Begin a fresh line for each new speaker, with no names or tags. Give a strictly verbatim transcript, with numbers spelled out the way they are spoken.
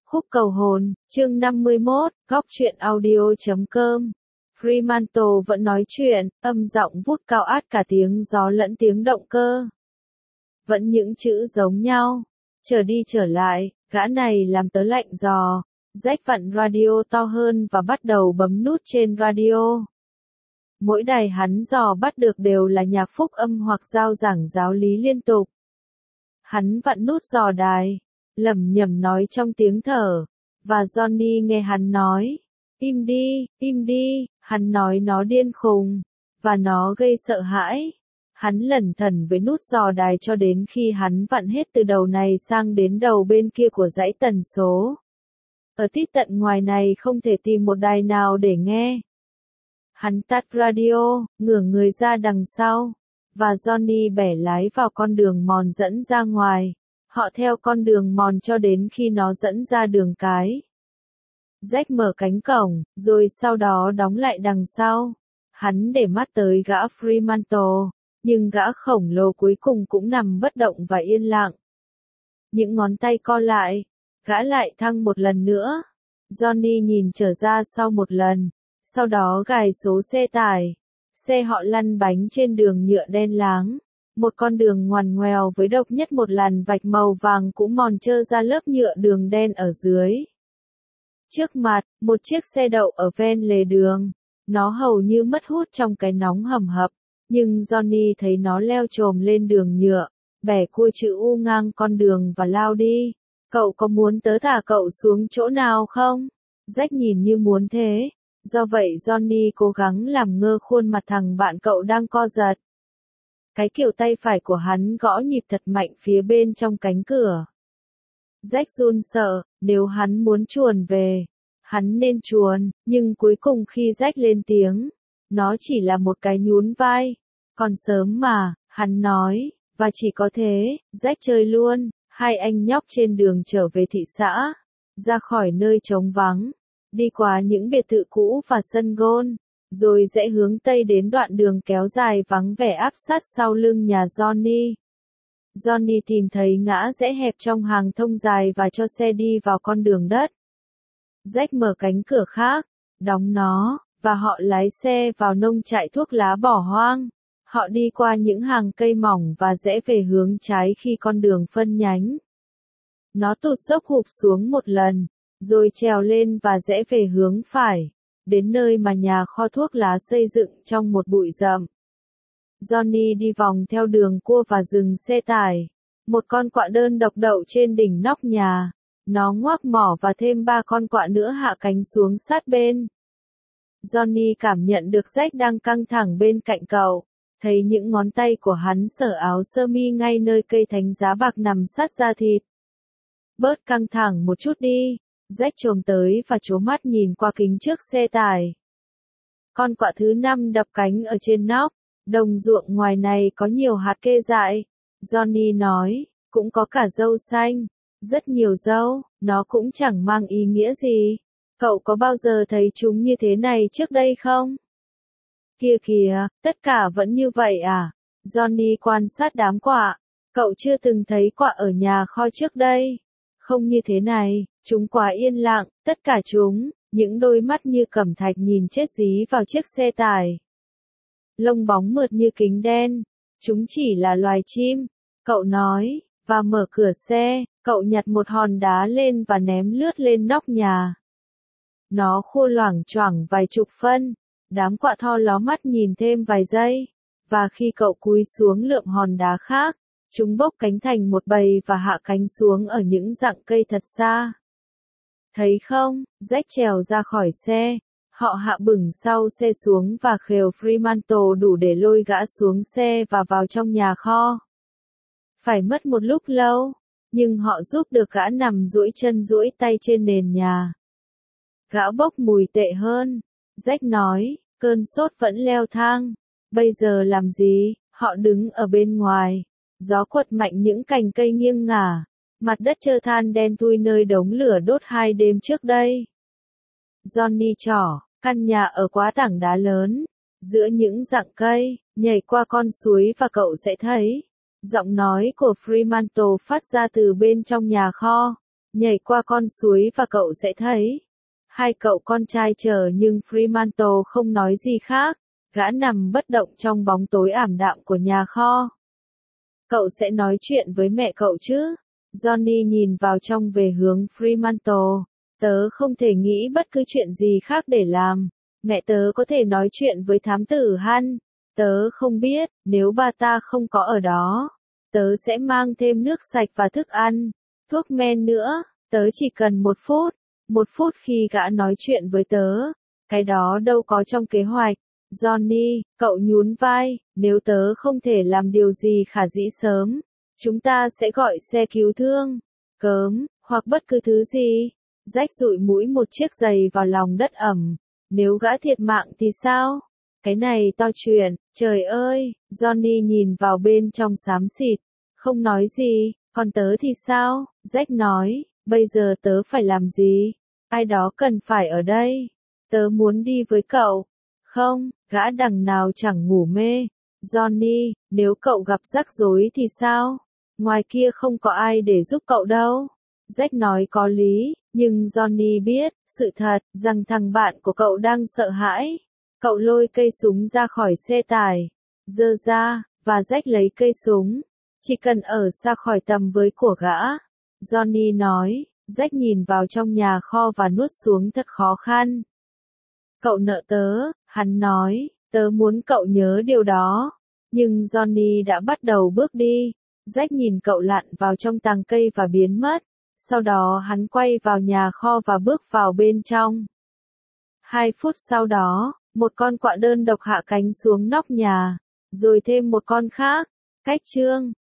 Khúc cầu hồn, chương năm mươi mốt, góc truyện audio chấm com. Fremantle vẫn nói chuyện, âm giọng vút cao át cả tiếng gió lẫn tiếng động cơ. Vẫn những chữ giống nhau. Trở đi trở lại, gã này làm tớ lạnh giò. Jack vặn radio to hơn và bắt đầu bấm nút trên radio. Mỗi đài hắn dò bắt được đều là nhạc phúc âm hoặc giao giảng giáo lý liên tục. Hắn vặn nút dò đài, lẩm nhẩm nói trong tiếng thở, và Johnny nghe hắn nói, im đi, im đi, hắn nói nó điên khùng, và nó gây sợ hãi. Hắn lẩn thẩn với nút dò đài cho đến khi hắn vặn hết từ đầu này sang đến đầu bên kia của dãy tần số. Ở tít tận ngoài này không thể tìm một đài nào để nghe. Hắn tắt radio, ngửa người ra đằng sau, và Johnny bẻ lái vào con đường mòn dẫn ra ngoài. Họ theo con đường mòn cho đến khi nó dẫn ra đường cái. Jack mở cánh cổng, rồi sau đó đóng lại đằng sau. Hắn để mắt tới gã Fremantle, nhưng gã khổng lồ cuối cùng cũng nằm bất động và yên lặng. Những ngón tay co lại, gã lại thăng một lần nữa. Johnny nhìn trở ra sau một lần, sau đó gài số xe tải. Xe họ lăn bánh trên đường nhựa đen láng. Một con đường ngoằn ngoèo với độc nhất một làn vạch màu vàng cũng mòn trơ ra lớp nhựa đường đen ở dưới. Trước mặt, một chiếc xe đậu ở ven lề đường. Nó hầu như mất hút trong cái nóng hầm hập, nhưng Johnny thấy nó leo chồm lên đường nhựa, bẻ cua chữ U ngang con đường và lao đi. Cậu có muốn tớ thả cậu xuống chỗ nào không? Jack nhìn như muốn thế. Do vậy Johnny cố gắng làm ngơ khuôn mặt thằng bạn cậu đang co giật. Cái kiểu tay phải của hắn gõ nhịp thật mạnh phía bên trong cánh cửa. Jack run sợ, nếu hắn muốn chuồn về, hắn nên chuồn, nhưng cuối cùng khi Jack lên tiếng, nó chỉ là một cái nhún vai. Còn sớm mà, hắn nói, và chỉ có thế, Jack chơi luôn. Hai anh nhóc trên đường trở về thị xã, ra khỏi nơi trống vắng, đi qua những biệt thự cũ và sân golf, rồi rẽ hướng tây đến đoạn đường kéo dài vắng vẻ áp sát sau lưng nhà Johnny. Johnny tìm thấy ngã rẽ hẹp trong hàng thông dài và cho xe đi vào con đường đất. Jack mở cánh cửa khác, đóng nó, và họ lái xe vào nông trại thuốc lá bỏ hoang. Họ đi qua những hàng cây mỏng và rẽ về hướng trái khi con đường phân nhánh. Nó tụt dốc hụp xuống một lần, rồi trèo lên và rẽ về hướng phải, đến nơi mà nhà kho thuốc lá xây dựng trong một bụi rậm. Johnny đi vòng theo đường cua và dừng xe tải. Một con quạ đơn độc đậu trên đỉnh nóc nhà. Nó ngoác mỏ và thêm ba con quạ nữa hạ cánh xuống sát bên. Johnny cảm nhận được Jack đang căng thẳng bên cạnh cậu. Thấy những ngón tay của hắn sờ áo sơ mi ngay nơi cây thánh giá bạc nằm sát da thịt. Bớt căng thẳng một chút đi. Jack chồm tới và trố mắt nhìn qua kính trước xe tải. Con quạ thứ năm đập cánh ở trên nóc. Đồng ruộng ngoài này có nhiều hạt kê dại. Johnny nói, cũng có cả dâu xanh. Rất nhiều dâu, nó cũng chẳng mang ý nghĩa gì. Cậu có bao giờ thấy chúng như thế này trước đây không? Kìa kìa, tất cả vẫn như vậy à? Johnny quan sát đám quạ. Cậu chưa từng thấy quạ ở nhà kho trước đây. Không như thế này, chúng quá yên lặng, tất cả chúng, những đôi mắt như cẩm thạch nhìn chết dí vào chiếc xe tải. Lông bóng mượt như kính đen, chúng chỉ là loài chim, cậu nói, và mở cửa xe, cậu nhặt một hòn đá lên và ném lướt lên nóc nhà. Nó khô loảng choảng vài chục phân, đám quạ tho ló mắt nhìn thêm vài giây, và khi cậu cúi xuống lượm hòn đá khác, chúng bốc cánh thành một bầy và hạ cánh xuống ở những rặng cây thật xa. Thấy không, Jack trèo ra khỏi xe. Họ hạ bửng sau xe xuống và khều Fremantle đủ để lôi gã xuống xe và vào trong nhà kho. Phải mất một lúc lâu, nhưng họ giúp được gã nằm duỗi chân duỗi tay trên nền nhà. Gã bốc mùi tệ hơn. Jack nói, cơn sốt vẫn leo thang. Bây giờ làm gì? Họ đứng ở bên ngoài. Gió quật mạnh những cành cây nghiêng ngả. Mặt đất trơ than đen thui nơi đống lửa đốt hai đêm trước đây. Johnny trỏ, căn nhà ở quá tảng đá lớn, giữa những rặng cây, nhảy qua con suối và cậu sẽ thấy. Giọng nói của Fremantle phát ra từ bên trong nhà kho. nhảy qua con suối và cậu sẽ thấy. Hai cậu con trai chờ nhưng Fremantle không nói gì khác, gã nằm bất động trong bóng tối ảm đạm của nhà kho. Cậu sẽ nói chuyện với mẹ cậu chứ? Johnny nhìn vào trong về hướng Fremantle. Tớ không thể nghĩ bất cứ chuyện gì khác để làm. Mẹ tớ có thể nói chuyện với thám tử Han. Tớ không biết, nếu ba ta không có ở đó, tớ sẽ mang thêm nước sạch và thức ăn, thuốc men nữa. Tớ chỉ cần một phút, một phút khi gã nói chuyện với tớ. Cái đó đâu có trong kế hoạch. Johnny, cậu nhún vai, nếu tớ không thể làm điều gì khả dĩ sớm, chúng ta sẽ gọi xe cứu thương, cớm, hoặc bất cứ thứ gì. Jack dụi mũi một chiếc giày vào lòng đất ẩm. Nếu gã thiệt mạng thì sao? Cái này to chuyện, trời ơi, Johnny nhìn vào bên trong xám xịt, không nói gì, còn tớ thì sao? Jack nói, bây giờ tớ phải làm gì? Ai đó cần phải ở đây. Tớ muốn đi với cậu. Không, gã đằng nào chẳng ngủ mê. Johnny, nếu cậu gặp rắc rối thì sao? Ngoài kia không có ai để giúp cậu đâu. Jack nói có lý, nhưng Johnny biết, sự thật, rằng thằng bạn của cậu đang sợ hãi. Cậu lôi cây súng ra khỏi xe tải, giơ ra, và Jack lấy cây súng. Chỉ cần ở xa khỏi tầm với của gã. Johnny nói, Jack nhìn vào trong nhà kho và nuốt xuống thật khó khăn. Cậu nợ tớ, hắn nói, tớ muốn cậu nhớ điều đó. Nhưng Johnny đã bắt đầu bước đi. Jack nhìn cậu lặn vào trong tàng cây và biến mất. Sau đó hắn quay vào nhà kho và bước vào bên trong. Hai phút sau đó, một con quạ đơn độc hạ cánh xuống nóc nhà, rồi thêm một con khác. Cách chương